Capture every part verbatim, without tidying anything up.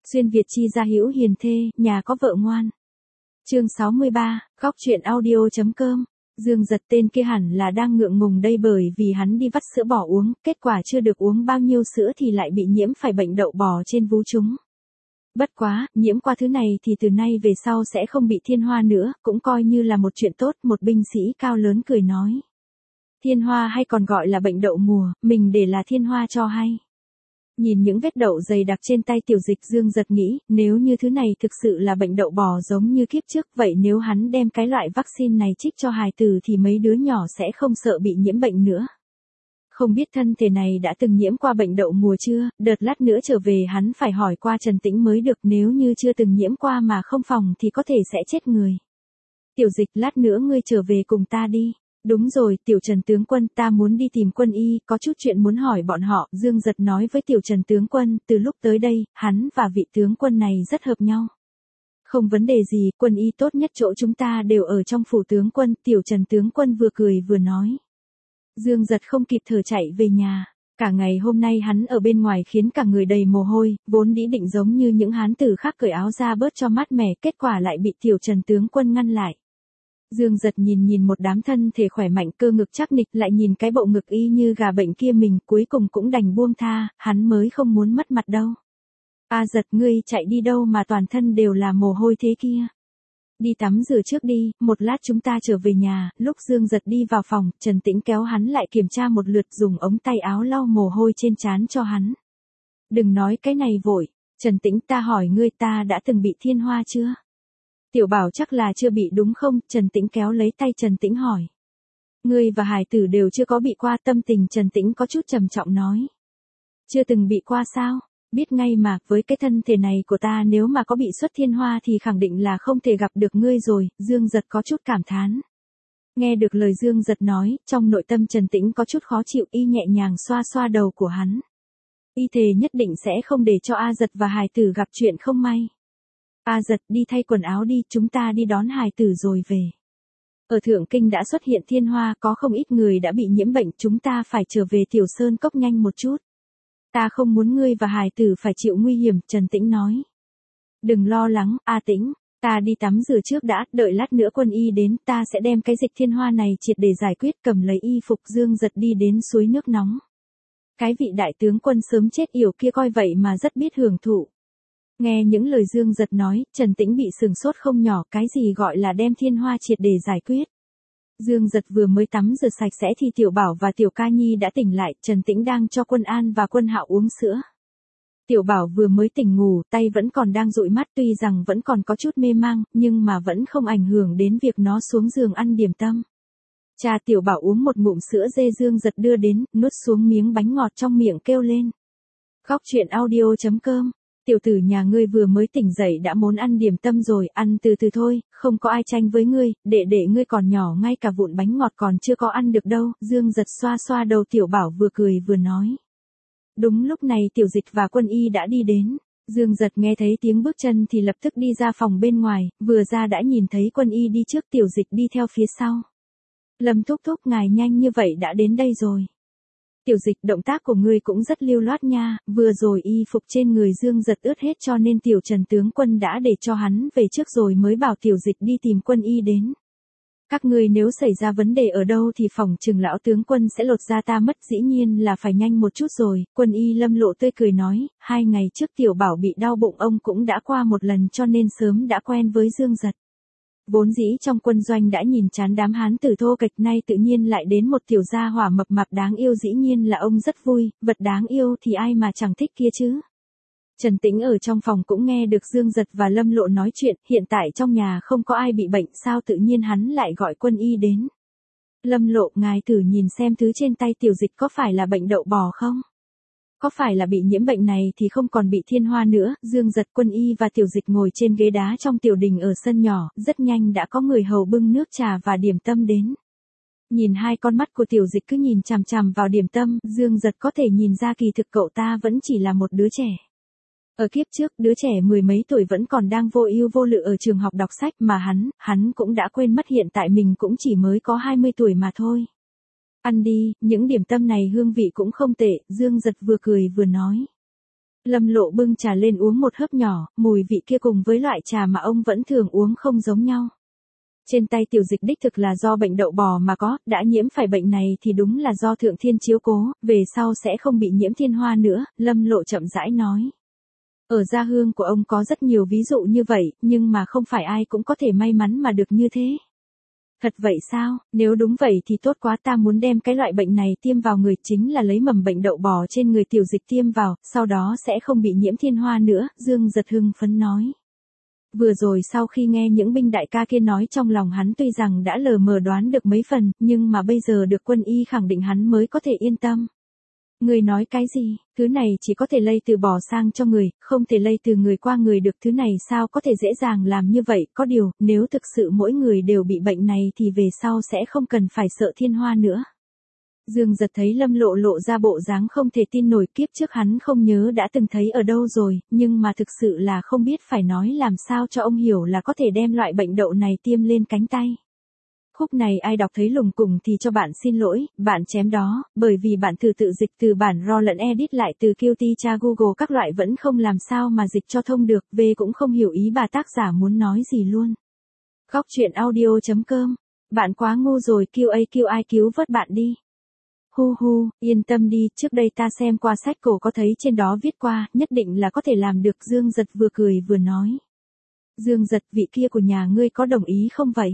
Xuyên Việt chi gia hữu hiền thê, nhà có vợ ngoan. Chương sáu mươi ba, góc truyện audio.com. Dương Giật tên kia hẳn là đang ngượng ngùng đây bởi vì hắn đi vắt sữa bò uống, kết quả chưa được uống bao nhiêu sữa thì lại bị nhiễm phải bệnh đậu bò trên vú trúng. Bất quá, nhiễm qua thứ này thì từ nay về sau sẽ không bị thiên hoa nữa, cũng coi như là một chuyện tốt. Một binh sĩ cao lớn cười nói. Thiên hoa hay còn gọi là bệnh đậu mùa, mình để là thiên hoa cho hay. Nhìn những vết đậu dày đặc trên tay Tiểu Dịch, Dương Giật nghĩ, nếu như thứ này thực sự là bệnh đậu bò giống như kiếp trước, vậy nếu hắn đem cái loại vaccine này trích cho hài tử thì mấy đứa nhỏ sẽ không sợ bị nhiễm bệnh nữa. Không biết thân thể này đã từng nhiễm qua bệnh đậu mùa chưa, đợt lát nữa trở về hắn phải hỏi qua Trần Tĩnh mới được, nếu như chưa từng nhiễm qua mà không phòng thì có thể sẽ chết người. Tiểu Dịch, lát nữa ngươi trở về cùng ta đi. Đúng rồi, Tiểu Trần tướng quân, ta muốn đi tìm Quân Y, có chút chuyện muốn hỏi bọn họ. Dương Giật nói với Tiểu Trần tướng quân, từ lúc tới đây, hắn và vị tướng quân này rất hợp nhau. Không vấn đề gì, Quân Y tốt nhất chỗ chúng ta đều ở trong phủ tướng quân. Tiểu Trần tướng quân vừa cười vừa nói. Dương Giật không kịp thở chạy về nhà. Cả ngày hôm nay hắn ở bên ngoài khiến cả người đầy mồ hôi, vốn đĩ định giống như những hán tử khác cởi áo ra bớt cho mát mẻ, kết quả lại bị Tiểu Trần tướng quân ngăn lại. Dương Giật nhìn nhìn một đám thân thể khỏe mạnh, cơ ngực chắc nịch, lại nhìn cái bộ ngực y như gà bệnh kia mình, cuối cùng cũng đành buông tha, hắn mới không muốn mất mặt đâu. A Giật, ngươi chạy đi đâu mà toàn thân đều là mồ hôi thế kia? Đi tắm rửa trước đi, một lát chúng ta trở về nhà. Lúc Dương Giật đi vào phòng, Trần Tĩnh kéo hắn lại kiểm tra một lượt, dùng ống tay áo lau mồ hôi trên trán cho hắn. Đừng nói cái này vội, Trần Tĩnh, ta hỏi ngươi, ta đã từng bị thiên hoa chưa? Tiểu Bảo chắc là chưa bị đúng không? Trần Tĩnh kéo lấy tay Trần Tĩnh hỏi. Ngươi và hài tử đều chưa có bị qua. Tâm tình Trần Tĩnh có chút trầm trọng nói. Chưa từng bị qua sao? Biết ngay mà, với cái thân thể này của ta nếu mà có bị xuất thiên hoa thì khẳng định là không thể gặp được ngươi rồi. Dương Giật có chút cảm thán. Nghe được lời Dương Giật nói, trong nội tâm Trần Tĩnh có chút khó chịu, y nhẹ nhàng xoa xoa đầu của hắn. Y thề nhất định sẽ không để cho A Giật và hài tử gặp chuyện không may. A Giật, đi thay quần áo đi, chúng ta đi đón hài tử rồi về. Ở Thượng Kinh đã xuất hiện thiên hoa, có không ít người đã bị nhiễm bệnh, chúng ta phải trở về Tiểu Sơn Cốc nhanh một chút. Ta không muốn ngươi và hài tử phải chịu nguy hiểm, Trần Tĩnh nói. Đừng lo lắng, A Tĩnh, ta đi tắm rửa trước đã, đợi lát nữa Quân Y đến, ta sẽ đem cái dịch thiên hoa này triệt để giải quyết. Cầm lấy y phục, Dương Giật đi đến suối nước nóng. Cái vị đại tướng quân sớm chết yểu kia coi vậy mà rất biết hưởng thụ. Nghe những lời Dương Giật nói, Trần Tĩnh bị sừng sốt không nhỏ, cái gì gọi là đem thiên hoa triệt để giải quyết. Dương Giật vừa mới tắm rửa sạch sẽ thì Tiểu Bảo và Tiểu Ca Nhi đã tỉnh lại, Trần Tĩnh đang cho Quân An và Quân Hạo uống sữa. Tiểu Bảo vừa mới tỉnh ngủ, tay vẫn còn đang dụi mắt, tuy rằng vẫn còn có chút mê mang, nhưng mà vẫn không ảnh hưởng đến việc nó xuống giường ăn điểm tâm. Cha Tiểu Bảo uống một ngụm sữa dê Dương Giật đưa đến, nuốt xuống miếng bánh ngọt trong miệng kêu lên. Góc truyện audio.com. Tiểu tử nhà ngươi vừa mới tỉnh dậy đã muốn ăn điểm tâm rồi, ăn từ từ thôi, không có ai tranh với ngươi, đệ đệ ngươi còn nhỏ, ngay cả vụn bánh ngọt còn chưa có ăn được đâu. Dương Giật xoa xoa đầu Tiểu Bảo vừa cười vừa nói. Đúng lúc này Tiểu Dịch và Quân Y đã đi đến. Dương Giật nghe thấy tiếng bước chân thì lập tức đi ra phòng bên ngoài, vừa ra đã nhìn thấy Quân Y đi trước, Tiểu Dịch đi theo phía sau. Lâm thúc thúc, ngài nhanh như vậy đã đến đây rồi. Tiểu Dịch, động tác của ngươi cũng rất lưu loát nha, vừa rồi y phục trên người Dương Giật ướt hết cho nên Tiểu Trần tướng quân đã để cho hắn về trước rồi mới bảo Tiểu Dịch đi tìm Quân Y đến. Các ngươi nếu xảy ra vấn đề ở đâu thì phòng trừng lão tướng quân sẽ lột da ta mất, dĩ nhiên là phải nhanh một chút rồi. Quân Y Lâm lộ tươi cười nói, hai ngày trước Tiểu Bảo bị đau bụng ông cũng đã qua một lần cho nên sớm đã quen với Dương Giật. Vốn dĩ trong quân doanh đã nhìn chán đám hán tử thô kệch, nay tự nhiên lại đến một tiểu gia hỏa mập mạp đáng yêu, dĩ nhiên là ông rất vui, vật đáng yêu thì ai mà chẳng thích kia chứ. Trần Tĩnh ở trong phòng cũng nghe được Dương Giật và Lâm Lộ nói chuyện, hiện tại trong nhà không có ai bị bệnh, sao tự nhiên hắn lại gọi Quân Y đến. Lâm Lộ, ngài thử nhìn xem thứ trên tay Tiểu Dịch có phải là bệnh đậu bò không? Có phải là bị nhiễm bệnh này thì không còn bị thiên hoa nữa. Dương Giật, Quân Y và Tiểu Dịch ngồi trên ghế đá trong tiểu đình ở sân nhỏ, rất nhanh đã có người hầu bưng nước trà và điểm tâm đến. Nhìn hai con mắt của Tiểu Dịch cứ nhìn chằm chằm vào điểm tâm, Dương Giật có thể nhìn ra kỳ thực cậu ta vẫn chỉ là một đứa trẻ. Ở kiếp trước, đứa trẻ mười mấy tuổi vẫn còn đang vô ưu vô lự ở trường học đọc sách mà hắn, hắn cũng đã quên mất hiện tại mình cũng chỉ mới có hai mươi tuổi mà thôi. Ăn đi, những điểm tâm này hương vị cũng không tệ, Dương Giật vừa cười vừa nói. Lâm Lộ bưng trà lên uống một hớp nhỏ, mùi vị kia cùng với loại trà mà ông vẫn thường uống không giống nhau. Trên tay tiểu dịch đích thực là do bệnh đậu bò mà có, đã nhiễm phải bệnh này thì đúng là do thượng thiên chiếu cố, về sau sẽ không bị nhiễm thiên hoa nữa, Lâm Lộ chậm rãi nói. Ở gia hương của ông có rất nhiều ví dụ như vậy, nhưng mà không phải ai cũng có thể may mắn mà được như thế. Thật vậy sao, nếu đúng vậy thì tốt quá, ta muốn đem cái loại bệnh này tiêm vào người, chính là lấy mầm bệnh đậu bò trên người tiểu dịch tiêm vào, sau đó sẽ không bị nhiễm thiên hoa nữa, Dương Giật hưng phấn nói. Vừa rồi sau khi nghe những binh đại ca kia nói, trong lòng hắn tuy rằng đã lờ mờ đoán được mấy phần, nhưng mà bây giờ được quân y khẳng định hắn mới có thể yên tâm. Người nói cái gì, thứ này chỉ có thể lây từ bò sang cho người, không thể lây từ người qua người được, thứ này sao có thể dễ dàng làm như vậy, có điều, nếu thực sự mỗi người đều bị bệnh này thì về sau sẽ không cần phải sợ thiên hoa nữa. Dương Giật thấy Lâm Lộ lộ ra bộ dáng không thể tin nổi, kiếp trước hắn không nhớ đã từng thấy ở đâu rồi, nhưng mà thực sự là không biết phải nói làm sao cho ông hiểu là có thể đem loại bệnh đậu này tiêm lên cánh tay. Khúc này ai đọc thấy lùng củng thì cho bạn xin lỗi, bạn chém đó, bởi vì bạn thử tự dịch từ bản raw lẫn edit lại từ Qt tra Google các loại vẫn không làm sao mà dịch cho thông được, về cũng không hiểu ý bà tác giả muốn nói gì luôn. Góc truyện audio chấm com, bạn quá ngu rồi, Q A Q ai cứu vớt bạn đi. Hu hu, yên tâm đi, trước đây ta xem qua sách cổ có thấy trên đó viết qua, nhất định là có thể làm được, Dương Giật vừa cười vừa nói. Dương Giật, vị kia của nhà ngươi có đồng ý không vậy?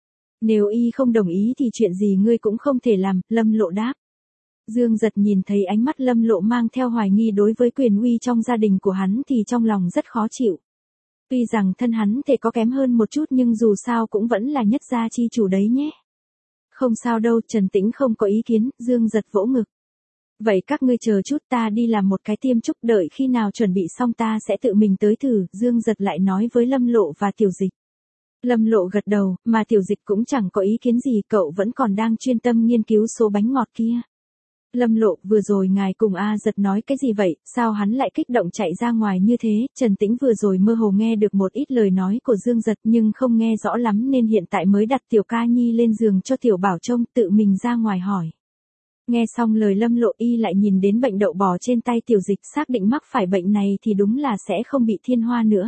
Nếu y không đồng ý thì chuyện gì ngươi cũng không thể làm, Lâm Lộ đáp. Dương Giật nhìn thấy ánh mắt Lâm Lộ mang theo hoài nghi đối với quyền uy trong gia đình của hắn thì trong lòng rất khó chịu. Tuy rằng thân hắn thể có kém hơn một chút nhưng dù sao cũng vẫn là nhất gia chi chủ đấy nhé. Không sao đâu, Trần Tĩnh không có ý kiến, Dương Giật vỗ ngực. Vậy các ngươi chờ chút, ta đi làm một cái tiêm chúc, đợi khi nào chuẩn bị xong ta sẽ tự mình tới thử, Dương Giật lại nói với Lâm Lộ và Tiểu Dịch. Lâm Lộ gật đầu, mà Tiểu Dịch cũng chẳng có ý kiến gì, cậu vẫn còn đang chuyên tâm nghiên cứu số bánh ngọt kia. Lâm Lộ, vừa rồi ngài cùng A Giật nói cái gì vậy, sao hắn lại kích động chạy ra ngoài như thế? Trần Tĩnh vừa rồi mơ hồ nghe được một ít lời nói của Dương Giật nhưng không nghe rõ lắm nên hiện tại mới đặt Tiểu Ca Nhi lên giường cho Tiểu Bảo trông, tự mình ra ngoài hỏi. Nghe xong lời Lâm Lộ, y lại nhìn đến bệnh đậu bò trên tay Tiểu Dịch, xác định mắc phải bệnh này thì đúng là sẽ không bị thiên hoa nữa.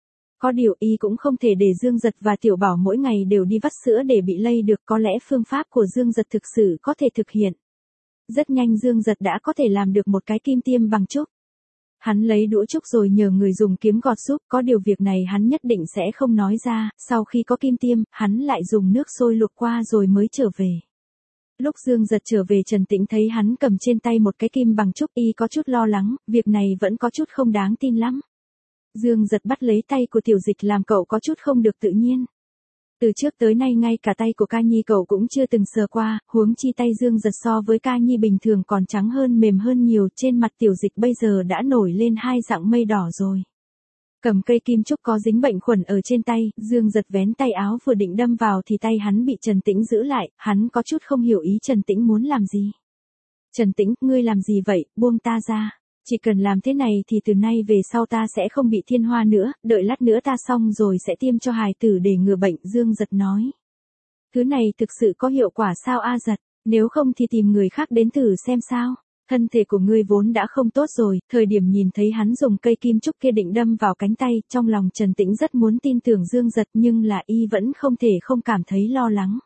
Có điều y cũng không thể để Dương Giật và Tiểu Bảo mỗi ngày đều đi vắt sữa để bị lây được, có lẽ phương pháp của Dương Giật thực sự có thể thực hiện. Rất nhanh Dương Giật đã có thể làm được một cái kim tiêm bằng trúc. Hắn lấy đũa trúc rồi nhờ người dùng kiếm gọt giúp, có điều việc này hắn nhất định sẽ không nói ra, sau khi có kim tiêm, hắn lại dùng nước sôi luộc qua rồi mới trở về. Lúc Dương Giật trở về, Trần Tĩnh thấy hắn cầm trên tay một cái kim bằng trúc, y có chút lo lắng, việc này vẫn có chút không đáng tin lắm. Dương Giật bắt lấy tay của Tiểu Dịch làm cậu có chút không được tự nhiên. Từ trước tới nay ngay cả tay của Ca Nhi cậu cũng chưa từng sờ qua, huống chi tay Dương Giật so với Ca Nhi bình thường còn trắng hơn, mềm hơn nhiều, trên mặt Tiểu Dịch bây giờ đã nổi lên hai dạng mây đỏ rồi. Cầm cây kim trúc có dính bệnh khuẩn ở trên tay, Dương Giật vén tay áo vừa định đâm vào thì tay hắn bị Trần Tĩnh giữ lại, hắn có chút không hiểu ý Trần Tĩnh muốn làm gì. Trần Tĩnh, ngươi làm gì vậy, buông ta ra. Chỉ cần làm thế này thì từ nay về sau ta sẽ không bị thiên hoa nữa, đợi lát nữa ta xong rồi sẽ tiêm cho hài tử để ngừa bệnh, Dương Giật nói. Thứ này thực sự có hiệu quả sao A Giật, nếu không thì tìm người khác đến thử xem sao. Thân thể của ngươi vốn đã không tốt rồi, thời điểm nhìn thấy hắn dùng cây kim trúc kia định đâm vào cánh tay, trong lòng Trần Tĩnh rất muốn tin tưởng Dương Giật nhưng là y vẫn không thể không cảm thấy lo lắng.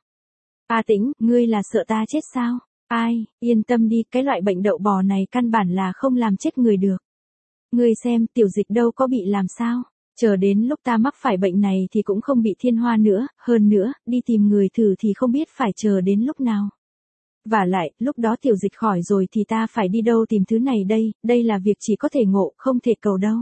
A Tĩnh, ngươi là sợ ta chết sao? Ai, yên tâm đi, cái loại bệnh đậu bò này căn bản là không làm chết người được. Ngươi xem, Tiểu Dịch đâu có bị làm sao, chờ đến lúc ta mắc phải bệnh này thì cũng không bị thiên hoa nữa, hơn nữa, đi tìm người thử thì không biết phải chờ đến lúc nào. Vả lại, lúc đó Tiểu Dịch khỏi rồi thì ta phải đi đâu tìm thứ này đây, đây là việc chỉ có thể ngộ, không thể cầu đâu.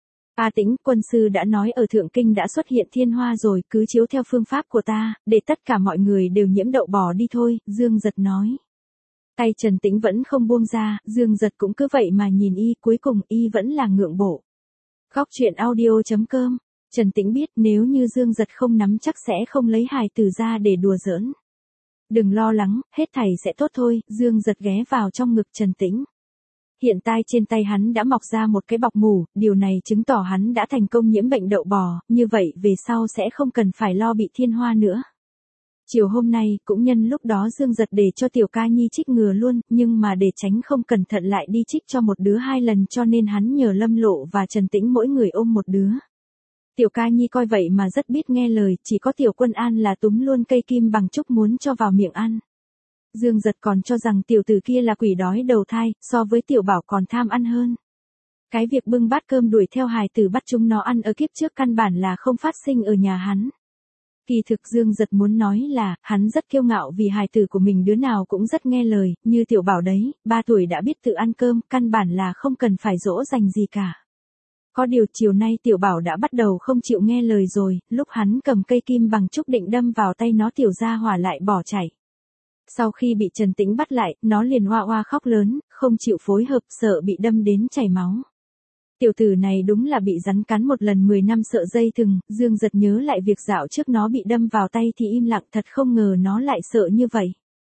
A Tĩnh, quân sư đã nói ở Thượng Kinh đã xuất hiện thiên hoa rồi, cứ chiếu theo phương pháp của ta, để tất cả mọi người đều nhiễm đậu bò đi thôi, Dương Giật nói. Tay Trần Tĩnh vẫn không buông ra, Dương Giật cũng cứ vậy mà nhìn y, cuối cùng y vẫn là ngượng bộ. Góc truyện audio chấm com, Trần Tĩnh biết nếu như Dương Giật không nắm chắc sẽ không lấy hài tử ra để đùa giỡn. Đừng lo lắng, hết thảy sẽ tốt thôi, Dương Giật ghé vào trong ngực Trần Tĩnh. Hiện tại trên tay hắn đã mọc ra một cái bọc mủ, điều này chứng tỏ hắn đã thành công nhiễm bệnh đậu bò, như vậy về sau sẽ không cần phải lo bị thiên hoa nữa. Chiều hôm nay, cũng nhân lúc đó Dương Giật để cho Tiểu Ca Nhi trích ngừa luôn, nhưng mà để tránh không cẩn thận lại đi trích cho một đứa hai lần cho nên hắn nhờ Lâm Lộ và Trần Tĩnh mỗi người ôm một đứa. Tiểu Ca Nhi coi vậy mà rất biết nghe lời, chỉ có Tiểu Quân An là túm luôn cây kim bằng trúc muốn cho vào miệng ăn. Dương Giật còn cho rằng tiểu tử kia là quỷ đói đầu thai, so với Tiểu Bảo còn tham ăn hơn. Cái việc bưng bát cơm đuổi theo hài tử bắt chúng nó ăn ở kiếp trước căn bản là không phát sinh ở nhà hắn. Kỳ thực Dương Giật muốn nói là, hắn rất kiêu ngạo vì hài tử của mình đứa nào cũng rất nghe lời, như Tiểu Bảo đấy, ba tuổi đã biết tự ăn cơm, căn bản là không cần phải dỗ dành gì cả. Có điều chiều nay Tiểu Bảo đã bắt đầu không chịu nghe lời rồi, lúc hắn cầm cây kim bằng trúc định đâm vào tay nó Tiểu Gia Hỏa lại bỏ chạy. Sau khi bị Trần Tĩnh bắt lại, nó liền oa oa khóc lớn, không chịu phối hợp, sợ bị đâm đến chảy máu. Tiểu tử này đúng là bị rắn cắn một lần mười năm sợ dây thừng, Dương Giật nhớ lại việc dạo trước nó bị đâm vào tay thì im lặng, thật không ngờ nó lại sợ như vậy.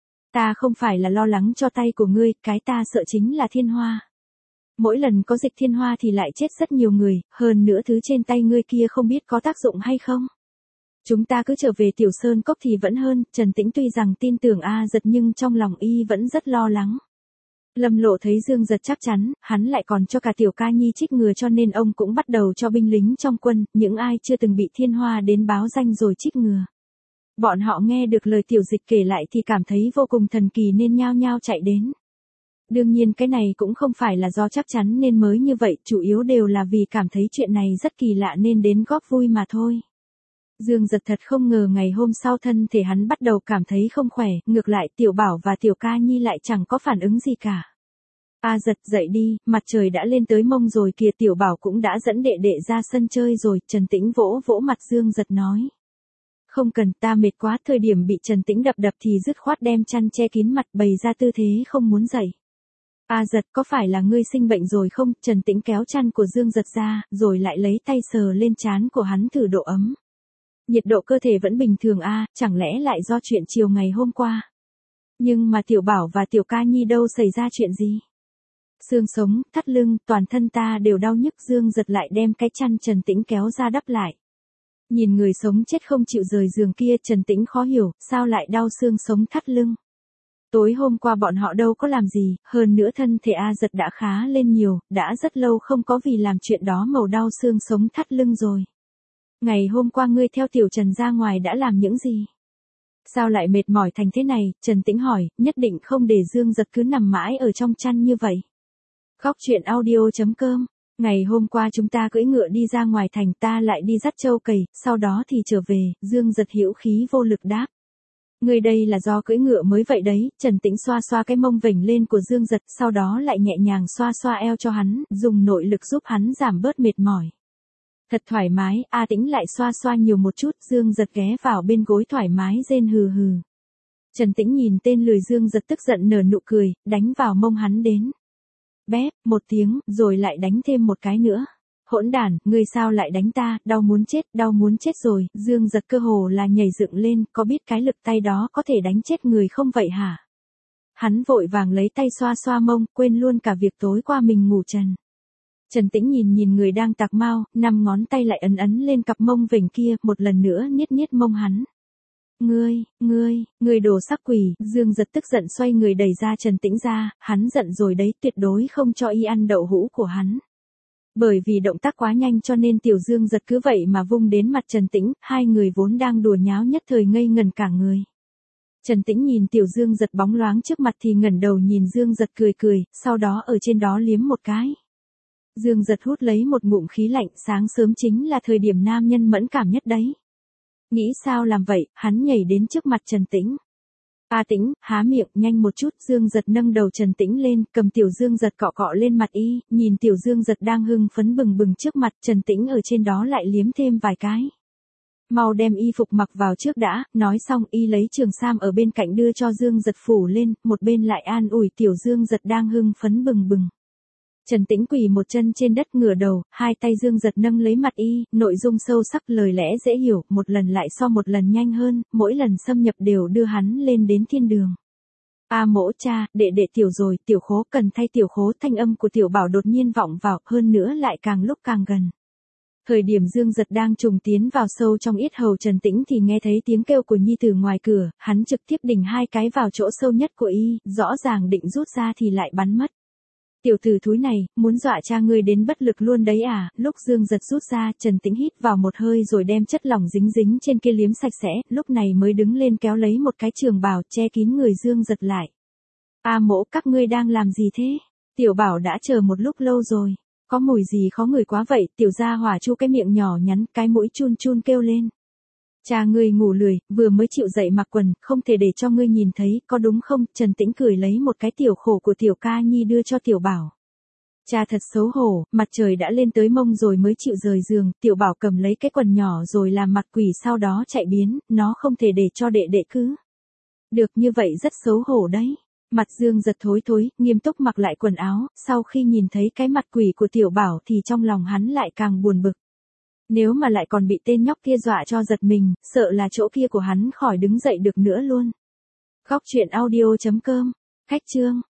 Ta không phải là lo lắng cho tay của ngươi, cái ta sợ chính là thiên hoa. Mỗi lần có dịch thiên hoa thì lại chết rất nhiều người, hơn nữa thứ trên tay ngươi kia không biết có tác dụng hay không. Chúng ta cứ trở về Tiểu Sơn Cốc thì vẫn hơn. Trần Tĩnh tuy rằng tin tưởng A Giật nhưng trong lòng y vẫn rất lo lắng. Lâm Lộ thấy Dương Giật chắc chắn, hắn lại còn cho cả Tiểu Ca Nhi trích ngừa cho nên ông cũng bắt đầu cho binh lính trong quân, những ai chưa từng bị thiên hoa đến báo danh rồi trích ngừa. Bọn họ nghe được lời Tiểu Dịch kể lại thì cảm thấy vô cùng thần kỳ nên nhao nhao chạy đến. Đương nhiên cái này cũng không phải là do chắc chắn nên mới như vậy, chủ yếu đều là vì cảm thấy chuyện này rất kỳ lạ nên đến góp vui mà thôi. Dương Giật thật không ngờ ngày hôm sau thân thể hắn bắt đầu cảm thấy không khỏe, ngược lại Tiểu Bảo và Tiểu Ca Nhi lại chẳng có phản ứng gì cả. A Giật dậy đi, mặt trời đã lên tới mông rồi kìa. Tiểu Bảo cũng đã dẫn đệ đệ ra sân chơi rồi. Trần Tĩnh vỗ vỗ mặt Dương Giật nói. Không cần, ta mệt quá. Thời điểm bị Trần Tĩnh đập đập thì dứt khoát đem chăn che kín mặt bày ra tư thế không muốn dậy. A Giật, có phải là ngươi sinh bệnh rồi không? Trần Tĩnh kéo chăn của Dương Giật ra, rồi lại lấy tay sờ lên trán của hắn thử độ ấm. Nhiệt độ cơ thể vẫn bình thường a, à, chẳng lẽ lại do chuyện chiều ngày hôm qua? Nhưng mà Tiểu Bảo và Tiểu Ca Nhi đâu xảy ra chuyện gì? Xương sống, thắt lưng, toàn thân ta đều đau nhức. Dương Giật lại đem cái chăn Trần Tĩnh kéo ra đắp lại. Nhìn người sống chết không chịu rời giường kia, Trần Tĩnh khó hiểu, sao lại đau xương sống thắt lưng? Tối hôm qua bọn họ đâu có làm gì, hơn nữa thân thể A Giật đã khá lên nhiều, đã rất lâu không có vì làm chuyện đó màu đau xương sống thắt lưng rồi. Ngày hôm qua ngươi theo Tiểu Trần ra ngoài đã làm những gì? Sao lại mệt mỏi thành thế này? Trần Tĩnh hỏi, nhất định không để Dương Giật cứ nằm mãi ở trong chăn như vậy. Góc truyện audio chấm com. Ngày hôm qua chúng ta cưỡi ngựa đi ra ngoài thành, ta lại đi dắt trâu cày, sau đó thì trở về. Dương Giật hữu khí vô lực đáp. Ngươi đây là do cưỡi ngựa mới vậy đấy. Trần Tĩnh xoa xoa cái mông vểnh lên của Dương Giật, sau đó lại nhẹ nhàng xoa xoa eo cho hắn, dùng nội lực giúp hắn giảm bớt mệt mỏi. Thật thoải mái. A Tĩnh lại xoa xoa nhiều một chút. Dương Giật ghé vào bên gối thoải mái rên hừ hừ. Trần Tĩnh nhìn tên lười Dương Giật tức giận nở nụ cười, đánh vào mông hắn đến. Bép, một tiếng, rồi lại đánh thêm một cái nữa. Hỗn đản, ngươi sao lại đánh ta, đau muốn chết, đau muốn chết rồi. Dương Giật cơ hồ là nhảy dựng lên, có biết cái lực tay đó có thể đánh chết người không vậy hả? Hắn vội vàng lấy tay xoa xoa mông, quên luôn cả việc tối qua mình ngủ trần. Trần Tĩnh nhìn nhìn người đang tạc mau, năm ngón tay lại ấn ấn lên cặp mông vểnh kia, một lần nữa niết niết mông hắn. Ngươi, ngươi, ngươi đồ sắc quỷ. Dương Giật tức giận xoay người đẩy ra Trần Tĩnh ra, hắn giận rồi đấy, tuyệt đối không cho y ăn đậu hũ của hắn. Bởi vì động tác quá nhanh cho nên Tiểu Dương Giật cứ vậy mà vung đến mặt Trần Tĩnh, hai người vốn đang đùa nháo nhất thời ngây ngần cả người. Trần Tĩnh nhìn Tiểu Dương Giật bóng loáng trước mặt thì ngẩng đầu nhìn Dương Giật cười cười, sau đó ở trên đó liếm một cái. Dương Giật hút lấy một ngụm khí lạnh, sáng sớm chính là thời điểm nam nhân mẫn cảm nhất đấy. Nghĩ sao làm vậy, hắn nhảy đến trước mặt Trần Tĩnh. A Tĩnh, há miệng, nhanh một chút. Dương Giật nâng đầu Trần Tĩnh lên, cầm Tiểu Dương Giật cọ cọ lên mặt y, nhìn Tiểu Dương Giật đang hưng phấn bừng bừng trước mặt, Trần Tĩnh ở trên đó lại liếm thêm vài cái. Mau đem y phục mặc vào trước đã. Nói xong y lấy trường sam ở bên cạnh đưa cho Dương Giật phủ lên, một bên lại an ủi Tiểu Dương Giật đang hưng phấn bừng bừng. Trần Tĩnh quỳ một chân trên đất ngửa đầu, hai tay Dương Giật nâng lấy mặt y, nội dung sâu sắc lời lẽ dễ hiểu, một lần lại so một lần nhanh hơn, mỗi lần xâm nhập đều đưa hắn lên đến thiên đường. A mỗ cha, đệ đệ Tiểu rồi, Tiểu Khố cần thay Tiểu Khố. Thanh âm của Tiểu Bảo đột nhiên vọng vào, hơn nữa lại càng lúc càng gần. Thời điểm Dương Giật đang trùng tiến vào sâu trong yết hầu Trần Tĩnh thì nghe thấy tiếng kêu của nhi tử ngoài cửa, hắn trực tiếp đỉnh hai cái vào chỗ sâu nhất của y, rõ ràng định rút ra thì lại bắn mất. Tiểu tử thúi này, muốn dọa cha ngươi đến bất lực luôn đấy à, lúc Dương Giật rút ra, Trần Tĩnh hít vào một hơi rồi đem chất lỏng dính dính trên kia liếm sạch sẽ, lúc này mới đứng lên kéo lấy một cái trường bào che kín người Dương Giật lại. A Mỗ, các ngươi đang làm gì thế? Tiểu Bảo đã chờ một lúc lâu rồi. Có mùi gì khó ngửi quá vậy, tiểu gia hỏa chu cái miệng nhỏ nhắn, cái mũi chun chun kêu lên. Cha ngươi ngủ lười, vừa mới chịu dậy mặc quần, không thể để cho ngươi nhìn thấy, có đúng không? Trần Tĩnh cười lấy một cái tiểu khổ của tiểu ca nhi đưa cho Tiểu Bảo. Cha thật xấu hổ, mặt trời đã lên tới mông rồi mới chịu rời giường, Tiểu Bảo cầm lấy cái quần nhỏ rồi làm mặt quỷ sau đó chạy biến, nó không thể để cho đệ đệ cứ. Được như vậy rất xấu hổ đấy. Mặt Dương Giật thối thối, nghiêm túc mặc lại quần áo, sau khi nhìn thấy cái mặt quỷ của Tiểu Bảo thì trong lòng hắn lại càng buồn bực. Nếu mà lại còn bị tên nhóc kia dọa cho giật mình, sợ là chỗ kia của hắn khỏi đứng dậy được nữa luôn. Góc truyện audio chấm com, khách chương.